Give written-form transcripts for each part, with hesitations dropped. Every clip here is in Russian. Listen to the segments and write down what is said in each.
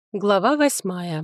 Глава 8.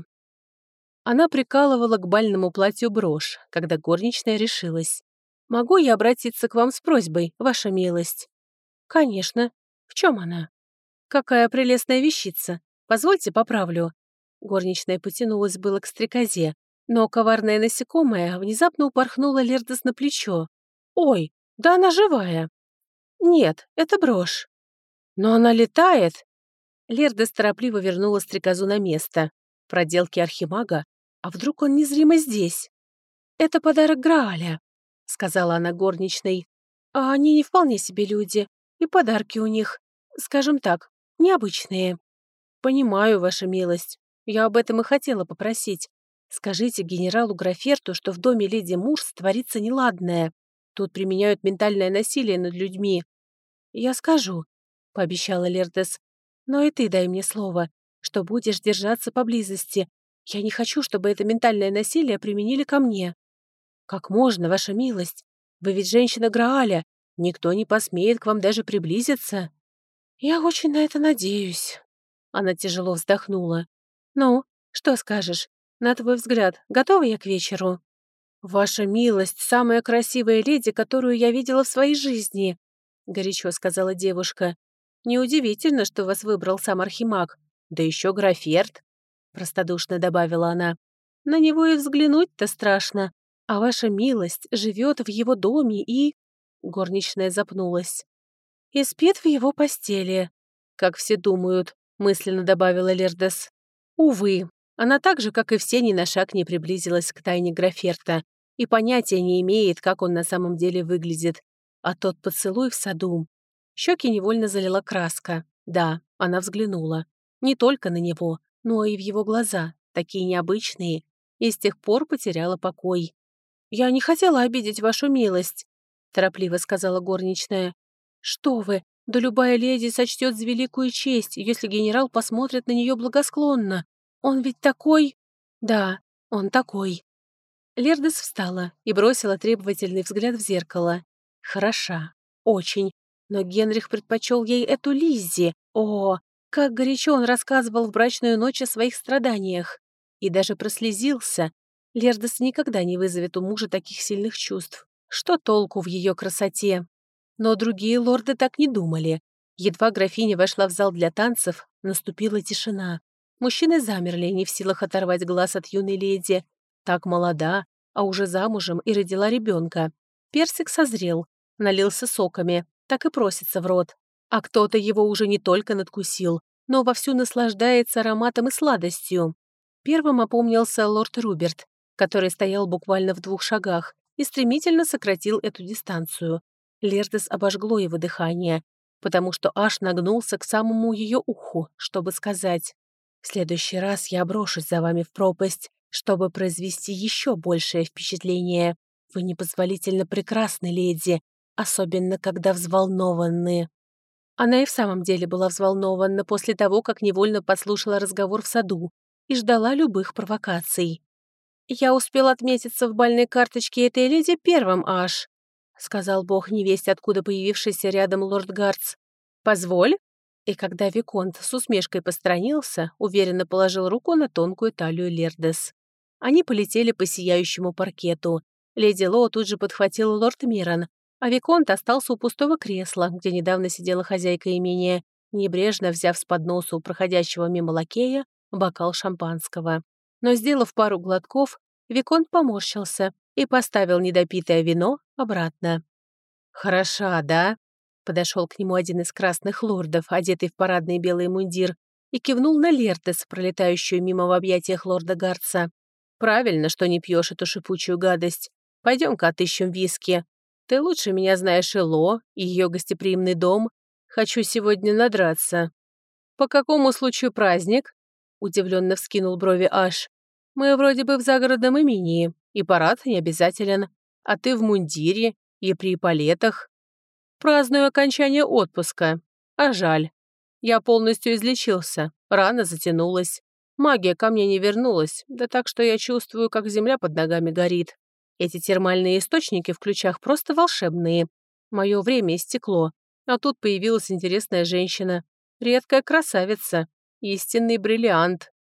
Она прикалывала к бальному платью брошь, когда горничная решилась. «Могу я обратиться к вам с просьбой, ваша милость?» «Конечно. В чем она?» «Какая прелестная вещица. Позвольте поправлю». Горничная потянулась было к стрекозе, но коварное насекомое внезапно упорхнуло Лердес на плечо. «Ой, да она живая!» «Нет, это брошь». «Но она летает!» Лердес торопливо вернула стрекозу на место. Проделки архимага? А вдруг он незримо здесь? «Это подарок Грааля», — сказала она горничной. «А они не вполне себе люди, и подарки у них, скажем так, необычные». «Понимаю, ваша милость. Я об этом и хотела попросить. Скажите генералу Граферту, что в доме леди Мурс творится неладное. Тут применяют ментальное насилие над людьми». «Я скажу», — пообещала Лердес. «Но и ты дай мне слово, что будешь держаться поблизости. Я не хочу, чтобы это ментальное насилие применили ко мне». «Как можно, ваша милость? Вы ведь женщина Грааля. Никто не посмеет к вам даже приблизиться». «Я очень на это надеюсь». Она тяжело вздохнула. «Ну, что скажешь? На твой взгляд, готова я к вечеру?» «Ваша милость, самая красивая леди, которую я видела в своей жизни», — горячо сказала девушка. «Неудивительно, что вас выбрал сам архимаг. Да еще Граферт», — простодушно добавила она. «На него и взглянуть-то страшно. А ваша милость живет в его доме и...» Горничная запнулась. «И спит в его постели, как все думают», — мысленно добавила Лердес. Увы, она так же, как и все, ни на шаг не приблизилась к тайне Граферта и понятия не имеет, как он на самом деле выглядит. А тот поцелуй в саду. Щеки невольно залила краска. Да, она взглянула. Не только на него, но и в его глаза, такие необычные, и с тех пор потеряла покой. «Я не хотела обидеть вашу милость», — торопливо сказала горничная. «Что вы, да любая леди сочтет за великую честь, если генерал посмотрит на нее благосклонно. Он ведь такой...» «Да, он такой». Лердес встала и бросила требовательный взгляд в зеркало. Хороша. Очень. Но Генрих предпочел ей эту Лиззи. О, как горячо он рассказывал в брачную ночь о своих страданиях. И даже прослезился. Лердес никогда не вызовет у мужа таких сильных чувств. Что толку в ее красоте? Но другие лорды так не думали. Едва графиня вошла в зал для танцев, наступила тишина. Мужчины замерли, не в силах оторвать глаз от юной леди. Так молода, а уже замужем и родила ребенка. Персик созрел, налился соками, так и просится в рот. А кто-то его уже не только надкусил, но вовсю наслаждается ароматом и сладостью. Первым опомнился лорд Руберт, который стоял буквально в 2 шагах и стремительно сократил эту дистанцию. Лердес обожгло его дыхание, потому что аж нагнулся к самому ее уху, чтобы сказать: «В следующий раз я брошусь за вами в пропасть, чтобы произвести еще большее впечатление. Вы непозволительно прекрасны, леди, особенно когда взволнованы». Она и в самом деле была взволнована после того, как невольно подслушала разговор в саду и ждала любых провокаций. «Я успел отметиться в бальной карточке этой леди первым, аж», сказал бог невесть, откуда появившийся рядом лорд Гартс. «Позволь». И когда Виконт с усмешкой посторонился, уверенно положил руку на тонкую талию Лердес. Они полетели по сияющему паркету. Леди Лоу тут же подхватила лорд Миран, а Виконт остался у пустого кресла, где недавно сидела хозяйка имения, небрежно взяв с подноса у проходящего мимо лакея бокал шампанского. Но, сделав пару глотков, Виконт поморщился и поставил недопитое вино обратно. «Хороша, да?» Подошел к нему один из красных лордов, одетый в парадный белый мундир, и кивнул на Лердес, пролетающую мимо в объятиях лорда Гартса. «Правильно, что не пьешь эту шипучую гадость. Пойдем-ка отыщем виски. Ты лучше меня знаешь Эло и ее гостеприимный дом. Хочу сегодня надраться». «По какому случаю праздник?» Удивленно вскинул брови Аш. «Мы вроде бы в загородном имении, и парад не обязателен. А ты в мундире и при эполетах. Праздную окончание отпуска. А жаль. Я полностью излечился, рана затянулась. Магия ко мне не вернулась, да так что я чувствую, как земля под ногами горит. Эти термальные источники в ключах просто волшебные. Мое время истекло, а тут появилась интересная женщина. Редкая красавица. Истинный бриллиант.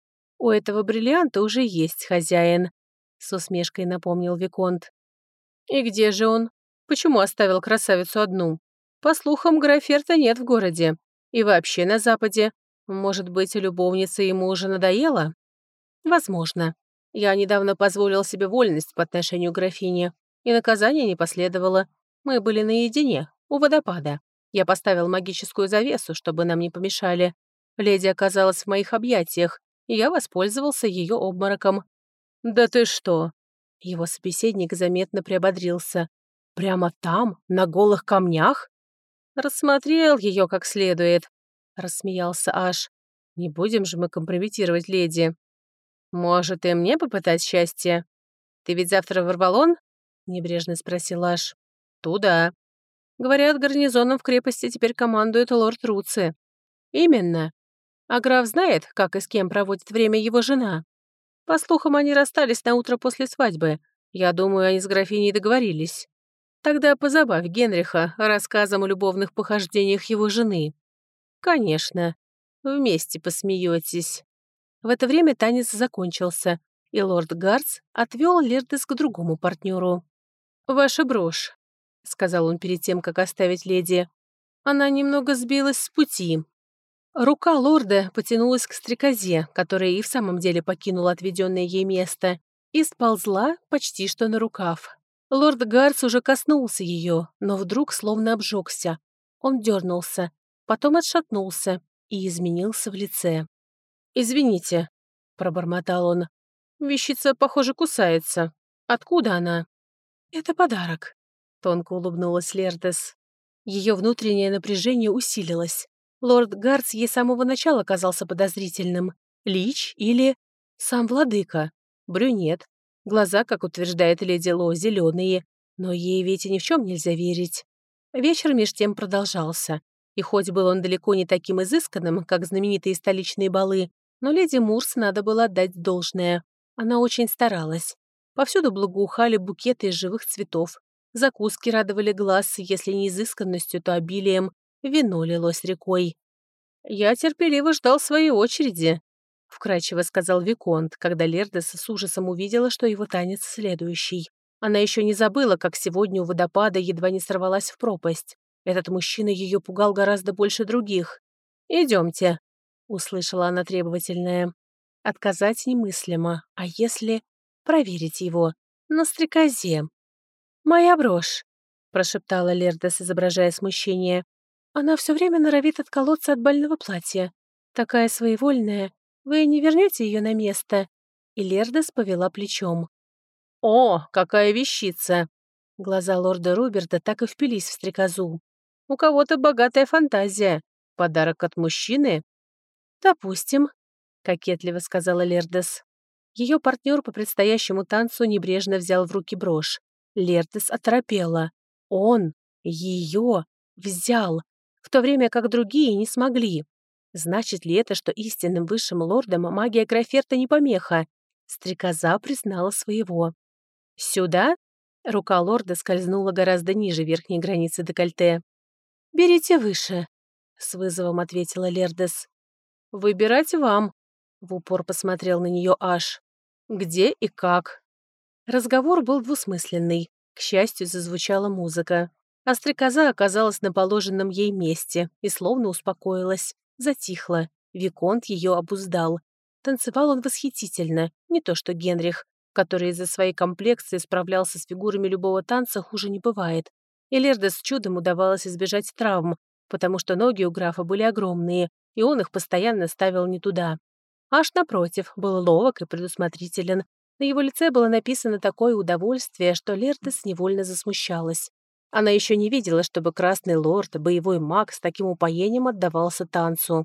«У этого бриллианта уже есть хозяин», — с усмешкой напомнил виконт. «И где же он? Почему оставил красавицу одну? По слухам, Граферта нет в городе. И вообще на Западе. Может быть, любовница ему уже надоела? Возможно. Я недавно позволил себе вольность по отношению к графине, и наказание не последовало. Мы были наедине, у водопада. Я поставил магическую завесу, чтобы нам не помешали. Леди оказалась в моих объятиях, и я воспользовался ее обмороком. «Да ты что?» Его собеседник заметно приободрился. «Прямо там, на голых камнях?» «Рассмотрел ее как следует», — рассмеялся Аш. «Не будем же мы компрометировать леди. Может, и мне попытать счастье? Ты ведь завтра в Арвалон?» — небрежно спросил Аш. «Туда. Говорят, гарнизоном в крепости теперь командует лорд Руци». «Именно. А граф знает, как и с кем проводит время его жена?» «По слухам, они расстались на утро после свадьбы. Я думаю, они с графиней договорились. Тогда позабавь Генриха рассказом о любовных похождениях его жены». «Конечно. Вместе посмеетесь». В это время танец закончился, и лорд Гарс отвел Лердес к другому партнеру. «Ваша брошь», — сказал он перед тем, как оставить леди. «Она немного сбилась с пути». Рука лорда потянулась к стрекозе, которая и в самом деле покинула отведенное ей место, и сползла почти что на рукав. Лорд Гарс уже коснулся ее, но вдруг словно обжегся. Он дернулся, потом отшатнулся и изменился в лице. «Извините», — пробормотал он. «Вещица, похоже, кусается. Откуда она?» «Это подарок», — тонко улыбнулась Лердес. Ее внутреннее напряжение усилилось. Лорд Гарс ей с самого начала казался подозрительным. Лич или сам владыка? Брюнет. Глаза, как утверждает леди Ло, зеленые. Но ей ведь и ни в чем нельзя верить. Вечер меж тем продолжался. И хоть был он далеко не таким изысканным, как знаменитые столичные балы, но леди Мурс надо было отдать должное. Она очень старалась. Повсюду благоухали букеты из живых цветов. Закуски радовали глаз, если не изысканностью, то обилием. Вино лилось рекой. «Я терпеливо ждал своей очереди», — вкрадчиво сказал виконт, когда Лердес с ужасом увидела, что его танец следующий. Она еще не забыла, как сегодня у водопада едва не сорвалась в пропасть. Этот мужчина ее пугал гораздо больше других. «Идемте», — услышала она требовательное. Отказать немыслимо, а если проверить его на стрекозе? «Моя брошь», — прошептала Лердес, изображая смущение. «Она все время норовит отколоться от бального платья. Такая своевольная. Вы не вернете ее на место?» И Лердес повела плечом. «О, какая вещица!» Глаза лорда Руберта так и впились в стрекозу. «У кого-то богатая фантазия. Подарок от мужчины?» «Допустим», — кокетливо сказала Лердес. Ее партнер по предстоящему танцу небрежно взял в руки брошь. Лердес оторопела. Он ее взял, в то время как другие не смогли. Значит ли это, что истинным высшим лордам магия Граферта не помеха? Стрекоза признала своего. «Сюда?» Рука лорда скользнула гораздо ниже верхней границы декольте. «Берите выше», — с вызовом ответила Лердес. «Выбирать вам», — в упор посмотрел на нее Аш. «Где и как?» Разговор был двусмысленный. К счастью, зазвучала музыка. А стрекоза оказалась на положенном ей месте и словно успокоилась, затихла. Виконт ее обуздал. Танцевал он восхитительно, не то что Генрих, который из-за своей комплекции справлялся с фигурами любого танца, хуже не бывает. И Лердес с чудом удавалось избежать травм, потому что ноги у графа были огромные, и он их постоянно ставил не туда. Аш, напротив, был ловок и предусмотрителен. На его лице было написано такое удовольствие, что Лердес невольно засмущалась. Она еще не видела, чтобы красный лорд, боевой маг, с таким упоением отдавался танцу.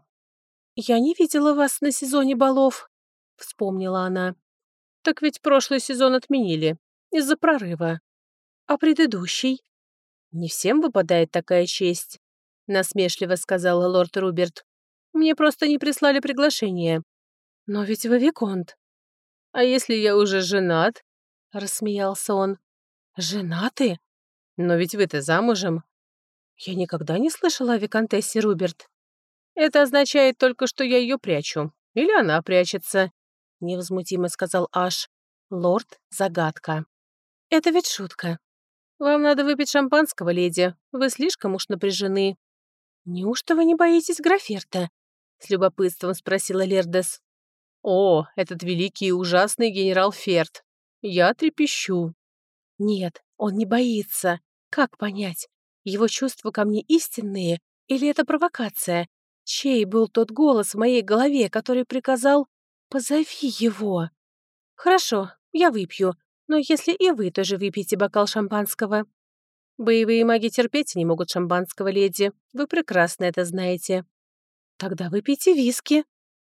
«Я не видела вас на сезоне балов», — вспомнила она. «Так ведь прошлый сезон отменили. Из-за прорыва. А предыдущий?» «Не всем выпадает такая честь», — насмешливо сказал лорд Руберт. «Мне просто не прислали приглашение». «Но ведь вы виконт». «А если я уже женат?» — рассмеялся он. «Женаты? Но ведь вы-то замужем». «Я никогда не слышала о виконтессе Руберт». «Это означает только, что я ее прячу. Или она прячется». — невозмутимо сказал Аш. «Лорд — загадка». «Это ведь шутка. Вам надо выпить шампанского, леди. Вы слишком уж напряжены». «Неужто вы не боитесь Граферта?» — с любопытством спросила Лердес. «О, этот великий и ужасный генерал Ферд. Я трепещу». «Нет, он не боится. Как понять? Его чувства ко мне истинные или это провокация? Чей был тот голос в моей голове, который приказал «позови его»?» «Хорошо, я выпью, но если и вы тоже выпьете бокал шампанского». «Боевые маги терпеть не могут шампанского, леди. Вы прекрасно это знаете». «Тогда выпейте виски».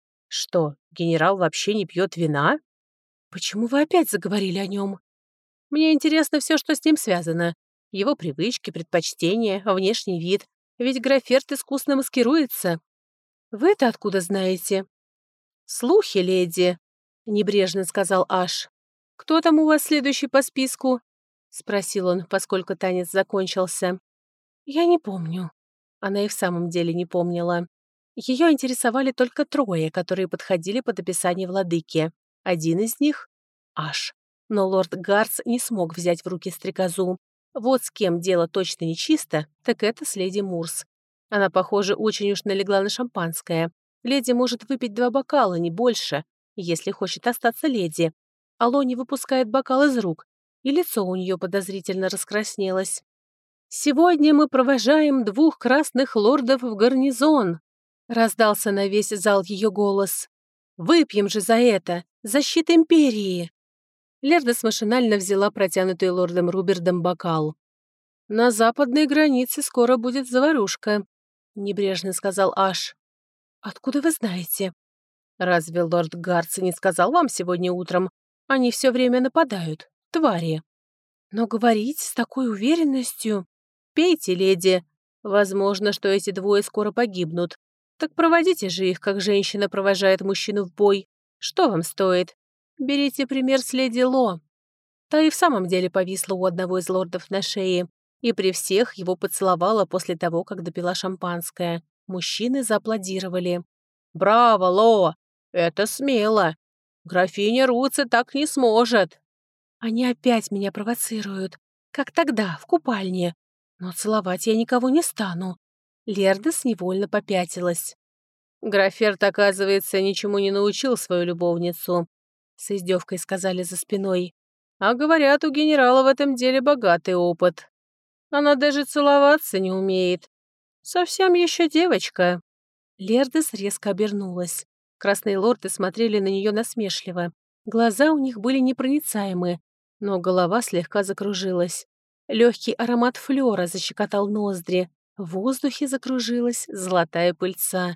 «Что, генерал вообще не пьет вина?» «Почему вы опять заговорили о нем?» «Мне интересно все, что с ним связано. Его привычки, предпочтения, внешний вид. Ведь Граферт искусно маскируется». «Вы-то откуда знаете?» «Слухи, леди», — небрежно сказал Аш. «Кто там у вас следующий по списку?» — спросил он, поскольку танец закончился. «Я не помню». Она и в самом деле не помнила. Ее интересовали только трое, которые подходили под описание владыки. Один из них — Аш. Но лорд Гарс не смог взять в руки стрекозу. Вот с кем дело точно нечисто, так это с леди Мурс. Она, похоже, очень уж налегла на шампанское. Леди может выпить 2 бокала, не больше, если хочет остаться леди. Алло не выпускает бокал из рук, и лицо у нее подозрительно раскраснелось. «Сегодня мы провожаем 2 красных лордов в гарнизон», — раздался на весь зал ее голос. «Выпьем же за это! За щит империи!» Лердес машинально взяла протянутый лордом Рубердом бокал. «На западной границе скоро будет заварушка», — небрежно сказал Аш. «Откуда вы знаете?» «Разве лорд Гарц не сказал вам сегодня утром? Они все время нападают, твари». «Но говорить с такой уверенностью...» «Пейте, леди. Возможно, что эти 2 скоро погибнут. Так проводите же их, как женщина провожает мужчину в бой. Что вам стоит? Берите пример с леди Ло». Та и в самом деле повисла у одного из лордов на шее, и при всех его поцеловала после того, как допила шампанское. Мужчины зааплодировали. «Браво, Ло! Это смело! Графиня Руци так не сможет!» «Они опять меня провоцируют, как тогда, в купальне. Но целовать я никого не стану». Лердес невольно попятилась. «Граферт, оказывается, ничему не научил свою любовницу», — с издевкой сказали за спиной. «А говорят, у генерала в этом деле богатый опыт. Она даже целоваться не умеет. Совсем еще девочка». Лердес резко обернулась. Красные лорды смотрели на нее насмешливо. Глаза у них были непроницаемы, но голова слегка закружилась. Легкий аромат флёра защекотал ноздри. В воздухе закружилась золотая пыльца.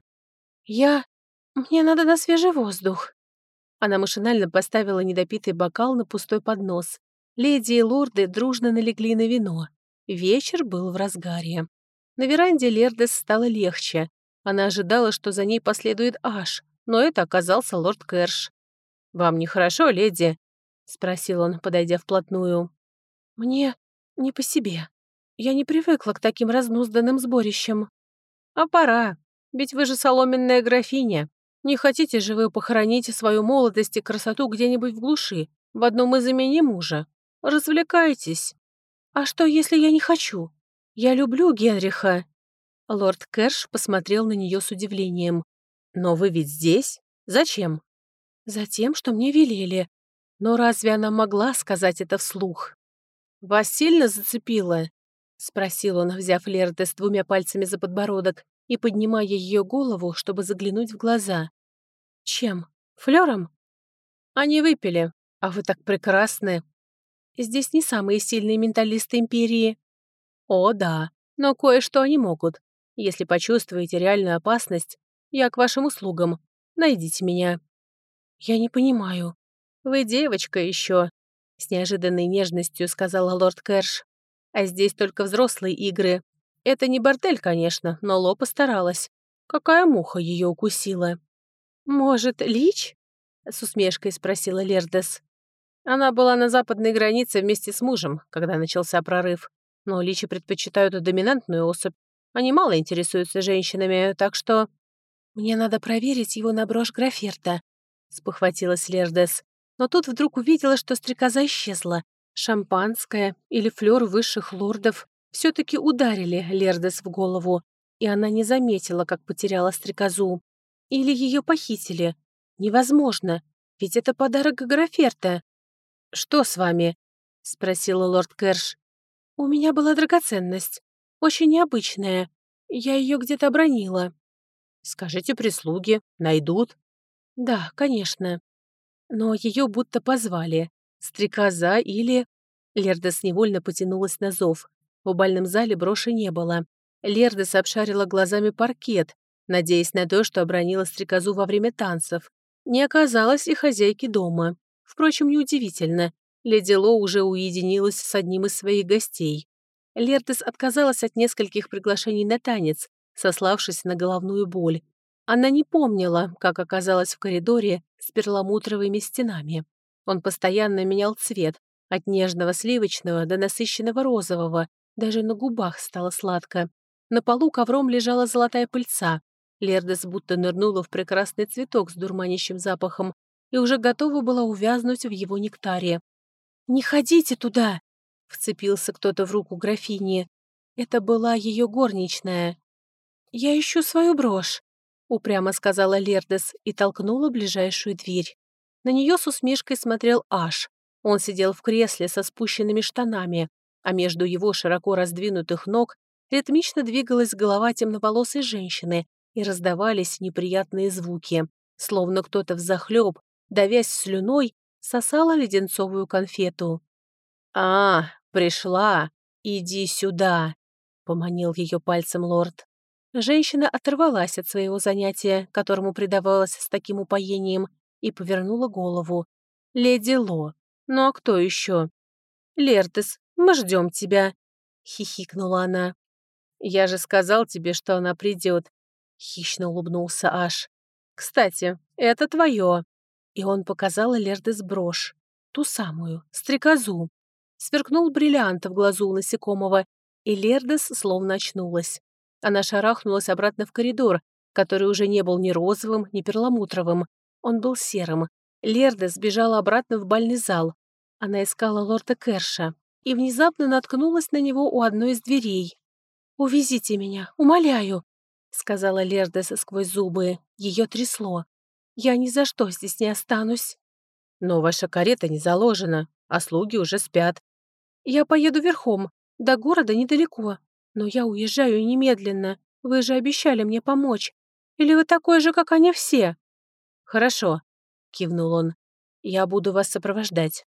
Мне надо на свежий воздух». Она машинально поставила недопитый бокал на пустой поднос. Леди и лорды дружно налегли на вино. Вечер был в разгаре. На веранде Лердес стало легче. Она ожидала, что за ней последует Аш, но это оказался лорд Кэрш. «Вам нехорошо, леди?» — спросил он, подойдя вплотную. «Мне не по себе. Я не привыкла к таким разнузданным сборищам». «А пора, ведь вы же соломенная графиня. Не хотите же вы похоронить свою молодость и красоту где-нибудь в глуши, в одном из имени мужа? Развлекайтесь». «А что, если я не хочу? Я люблю Генриха». Лорд Кэрш посмотрел на нее с удивлением. «Но вы ведь здесь? Зачем?» «Затем, что мне велели. Но разве она могла сказать это вслух?» «Вас сильно зацепило?» — спросил он, взяв Лердес 2 пальцами за подбородок и поднимая ее голову, чтобы заглянуть в глаза. «Чем? Флёром?» «Они выпили, а вы так прекрасны». «Здесь не самые сильные менталисты Империи». «О, да, но кое-что они могут. Если почувствуете реальную опасность, я к вашим услугам. Найдите меня». «Я не понимаю». «Вы девочка еще», — с неожиданной нежностью сказала лорд Кэрш. «А здесь только взрослые игры. Это не бордель, конечно, но Ло постаралась. Какая муха ее укусила?» «Может, Лич?» — с усмешкой спросила Лердес. Она была на западной границе вместе с мужем, когда начался прорыв. Но личи предпочитают доминантную особь. Они мало интересуются женщинами, так что... «Мне надо проверить его на брошь Граферта», — спохватилась Лердес. Но тут вдруг увидела, что стрекоза исчезла. Шампанское или флёр высших лордов все-таки ударили Лердес в голову, и она не заметила, как потеряла стрекозу. Или ее похитили. Невозможно, ведь это подарок Граферта. «Что с вами?» — спросила лорд Кэрш. «У меня была драгоценность, очень необычная. Я ее где-то обронила». «Скажите прислуге, найдут». «Да, конечно». Но ее будто позвали. Стрекоза или... Лердес невольно потянулась на зов. В бальном зале броши не было. Лердес обшарила глазами паркет, надеясь на то, что обронила стрекозу во время танцев. Не оказалось и хозяйки дома. Впрочем, неудивительно. Леди Ло уже уединилась с одним из своих гостей. Лердес отказалась от нескольких приглашений на танец, сославшись на головную боль. Она не помнила, как оказалась в коридоре с перламутровыми стенами. Он постоянно менял цвет, от нежного сливочного до насыщенного розового, даже на губах стало сладко. На полу ковром лежала золотая пыльца. Лердес будто нырнула в прекрасный цветок с дурманящим запахом и уже готова была увязнуть в его нектаре. «Не ходите туда!» — вцепился кто-то в руку графини. Это была ее горничная. «Я ищу свою брошь», — упрямо сказала Лердес и толкнула ближайшую дверь. На нее с усмешкой смотрел Аш. Он сидел в кресле со спущенными штанами, а между его широко раздвинутых ног ритмично двигалась голова темноволосой женщины и раздавались неприятные звуки, словно кто-то взахлеб, давясь слюной, сосала леденцовую конфету. «А, пришла! Иди сюда!» — поманил ее пальцем лорд. Женщина оторвалась от своего занятия, которому предавалась с таким упоением, и повернула голову. «Леди Ло, ну а кто еще?» «Лертес, мы ждем тебя», — хихикнула она. «Я же сказал тебе, что она придет», — хищно улыбнулся Аш. «Кстати, это твое». И он показал Лердес брошь, ту самую, стрекозу. Сверкнул бриллиант в глазу у насекомого, и Лердес словно очнулась. Она шарахнулась обратно в коридор, который уже не был ни розовым, ни перламутровым. Он был серым. Лердес бежала обратно в бальный зал. Она искала лорда Кэрша и внезапно наткнулась на него у одной из дверей. «Увезите меня, умоляю», — сказала Лердес сквозь зубы. Ее трясло. «Я ни за что здесь не останусь». «Но ваша карета не заложена, а слуги уже спят». «Я поеду верхом. До города недалеко. Но я уезжаю немедленно. Вы же обещали мне помочь. Или вы такой же, как они все?» «Хорошо», — кивнул он. «Я буду вас сопровождать».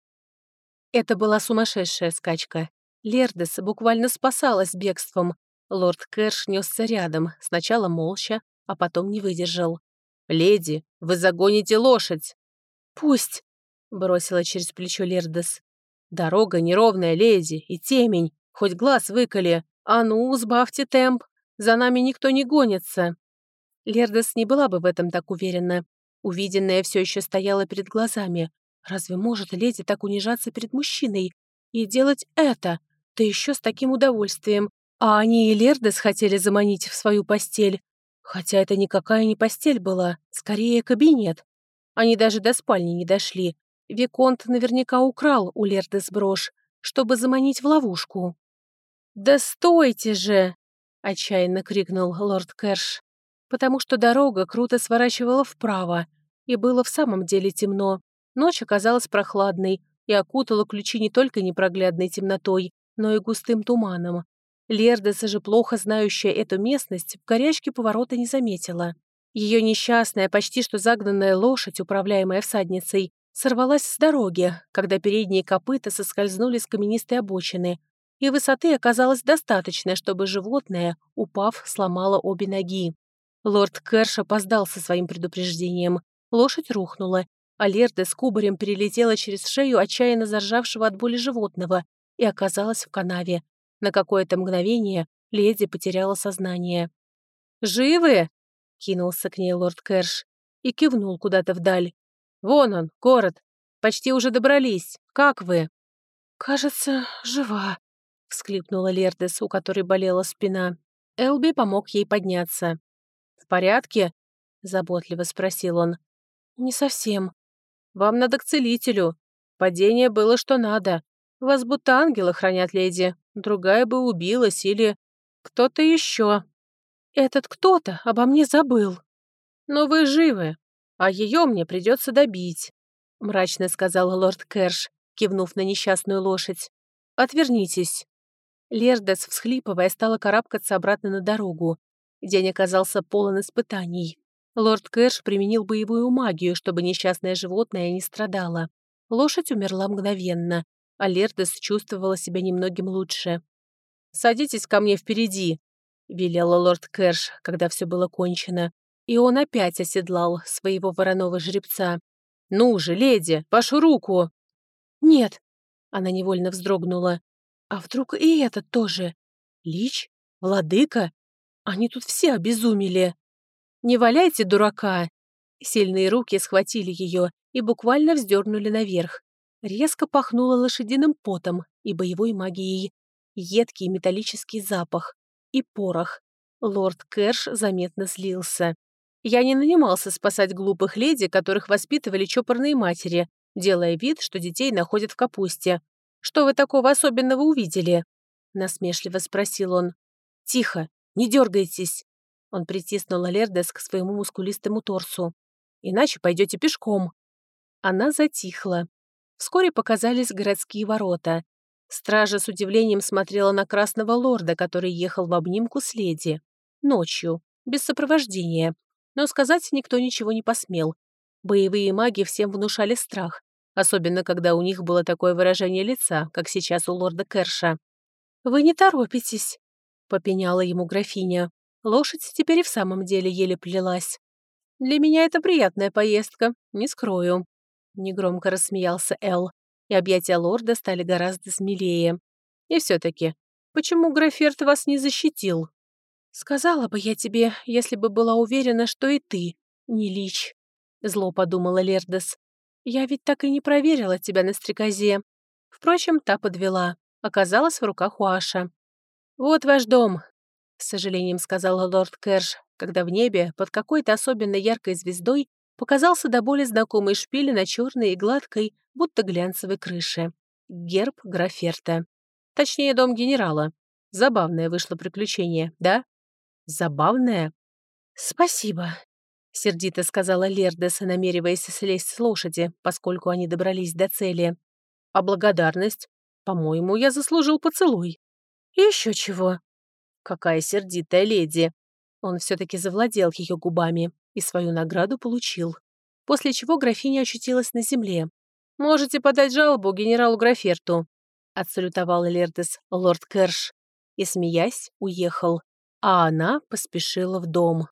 Это была сумасшедшая скачка. Лердес буквально спасалась бегством. Лорд Кэрш несся рядом, сначала молча, а потом не выдержал. «Леди, вы загоните лошадь!» «Пусть!» — бросила через плечо Лердес. «Дорога неровная, леди, и темень. Хоть глаз выколи. А ну, сбавьте темп. За нами никто не гонится». Лердес не была бы в этом так уверена. Увиденное все еще стояло перед глазами. Разве может леди так унижаться перед мужчиной? И делать это, да еще с таким удовольствием. А они и Лердес хотели заманить в свою постель. Хотя это никакая не постель была, скорее кабинет. Они даже до спальни не дошли. Виконт наверняка украл у Лердес брошь, чтобы заманить в ловушку. «Да стойте же!» — отчаянно крикнул лорд Кэрш, потому что дорога круто сворачивала вправо, и было в самом деле темно. Ночь оказалась прохладной и окутала ключи не только непроглядной темнотой, но и густым туманом. Лердеса же, плохо знающая эту местность, в горячке поворота не заметила. Ее несчастная, почти что загнанная лошадь, управляемая всадницей, сорвалась с дороги, когда передние копыта соскользнули с каменистой обочины, и высоты оказалось достаточно, чтобы животное, упав, сломало обе ноги. Лорд Кэрш опоздал со своим предупреждением. Лошадь рухнула, а Лерда с кубарем перелетела через шею отчаянно заржавшего от боли животного и оказалась в канаве. На какое-то мгновение леди потеряла сознание. «Живы?» — кинулся к ней лорд Кэрш и кивнул куда-то вдаль. «Вон он, город. Почти уже добрались. Как вы?» «Кажется, жива», — всхлипнула Лердес, у которой болела спина. Элби помог ей подняться. «В порядке?» — заботливо спросил он. «Не совсем. Вам надо к целителю. Падение было что надо. Вас будто ангелы хранят, леди. Другая бы убилась или кто-то еще. Этот кто-то обо мне забыл. Но вы живы, а ее мне придется добить», — мрачно сказал лорд Кэрш, кивнув на несчастную лошадь. «Отвернитесь». Лердес, всхлипывая, стала карабкаться обратно на дорогу. День оказался полон испытаний. Лорд Кэрш применил боевую магию, чтобы несчастное животное не страдало. Лошадь умерла мгновенно, а Лердес чувствовала себя немногим лучше. «Садитесь ко мне впереди», — велел лорд Кэрш, когда все было кончено. И он опять оседлал своего вороного жеребца. «Ну же, леди, вашу руку!» «Нет!» — она невольно вздрогнула. «А вдруг и этот тоже? Лич? Владыка? Они тут все обезумели!» «Не валяйте дурака!» Сильные руки схватили ее и буквально вздернули наверх. Резко пахнуло лошадиным потом и боевой магией. Едкий металлический запах и порох. Лорд Кэрш заметно злился. «Я не нанимался спасать глупых леди, которых воспитывали чопорные матери, делая вид, что детей находят в капусте. Что вы такого особенного увидели?» Насмешливо спросил он. «Тихо, не дергайтесь!» Он притиснул Лердес к своему мускулистому торсу. «Иначе пойдете пешком». Она затихла. Вскоре показались городские ворота. Стража с удивлением смотрела на красного лорда, который ехал в обнимку с леди. Ночью, без сопровождения. Но сказать никто ничего не посмел. Боевые маги всем внушали страх, особенно когда у них было такое выражение лица, как сейчас у лорда Кэрша. «Вы не торопитесь», — попеняла ему графиня. Лошадь теперь и в самом деле еле плелась. «Для меня это приятная поездка, не скрою», — негромко рассмеялся Эл, и объятия лорда стали гораздо смелее. «И все-таки, почему Граферт вас не защитил?» «Сказала бы я тебе, если бы была уверена, что и ты не лич», — зло подумала Лердес. «Я ведь так и не проверила тебя на стрекозе». Впрочем, та подвела, оказалась в руках у Аша. «Вот ваш дом», — с сожалением сказал лорд Кэрш, когда в небе под какой-то особенно яркой звездой показался до боли знакомый шпиль на черной и гладкой, будто глянцевой крыше. Герб Граферта. Точнее, дом генерала. Забавное вышло приключение, да? Забавное? «Спасибо», — сердито сказала Лердес, намереваясь слезть с лошади, поскольку они добрались до цели. «А благодарность? По-моему, я заслужил поцелуй». «Еще чего?» Какая сердитая леди. Он все-таки завладел ее губами и свою награду получил. После чего графиня очутилась на земле. «Можете подать жалобу генералу Граферту», — отсалютовал Лердес лорд Кэрш. И, смеясь, уехал. А она поспешила в дом.